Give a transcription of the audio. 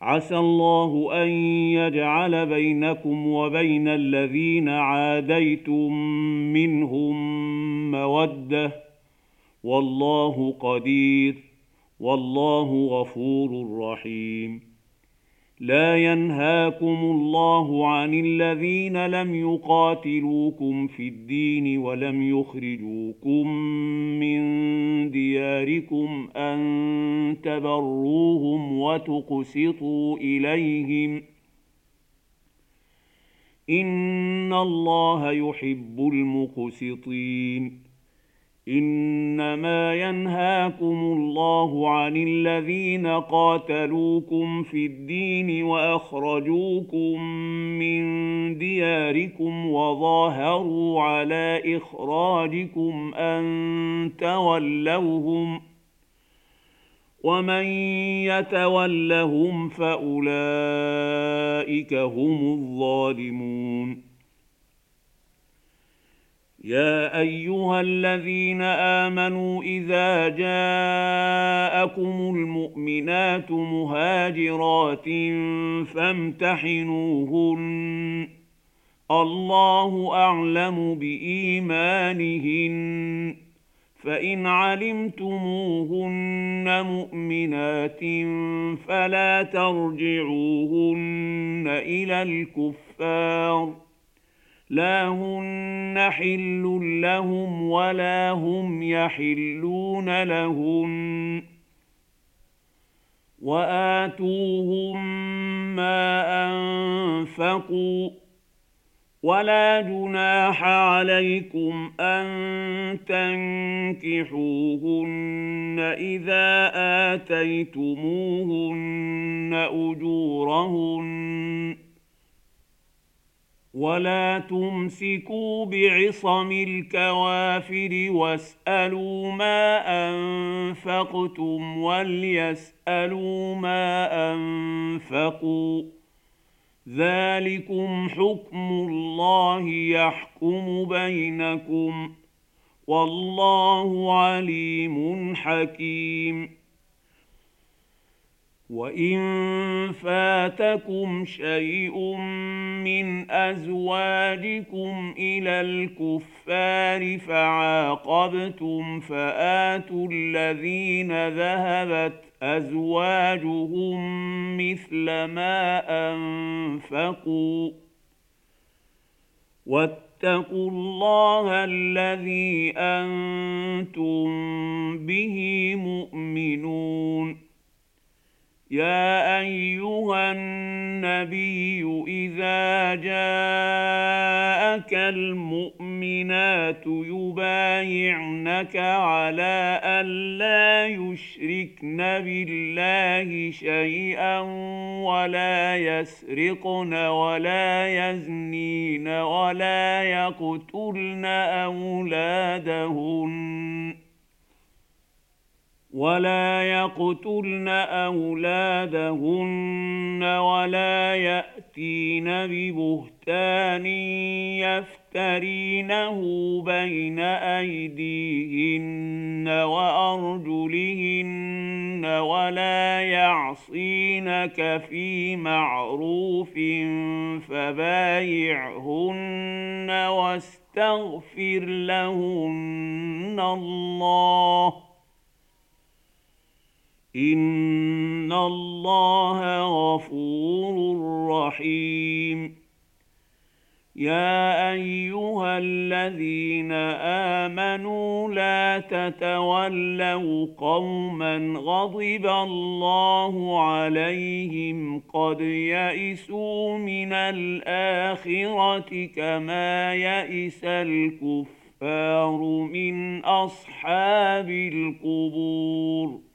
عسى الله أن يجعل بينكم وبين الذين عاديتم منهم مودة، والله قدير، والله غفور رحيم. لا ينهاكم الله عن الذين لم يقاتلوكم في الدين ولم يخرجوكم من دياركم أن تبروهم وتقسطوا إليهم، إن الله يحب المقسطين. إنما ينهاكم الله عن الذين قاتلوكم في الدين وأخرجوكم من دياركم وظاهروا على إخراجكم أن تولوهم، ومن يتولهم فأولئك هم الظالمون. يا أيها الذين آمنوا إذا جاءكم المؤمنات مهاجرات فامتحنوهن، الله أعلم بإيمانهن، فإن علمتموهن مؤمنات فلا ترجعوهن إلى الكفار، لا هن حل لهم ولا هم يحلون لهن، وآتوهم ما أنفقوا، ولا جناح عليكم أن تنكحوهن إذا آتيتموهن أجورهن، ولا تمسكوا بعصم الكوافر واسألوا ما أنفقتم وليسألوا ما أنفقوا، ذلكم حكم الله يحكم بينكم، والله عليم حكيم. وإن فاتكم شيء من أزواجكم إلى الكفار فعاقبتم فآتوا الذين ذهبت أزواجهم مثل ما أنفقوا، واتقوا الله الذي أنتم به مؤمنون. يا أيها النبي إذا جاءك المؤمنات يبايعنك على ألا يشركن بالله شيئا ولا يسرقن ولا يزنين ولا يقتلن أولادهن ولا يأتين ببهتان يفترينه بين أيديهن وأرجلهن ولا يعصينك في معروف فبايعهن واستغفر لهن الله، إن الله غفور رحيم. يا أيها الذين آمنوا لا تتولوا قوما غضب الله عليهم قد يئسوا من الآخرة كما يئس الكفار من أصحاب القبور.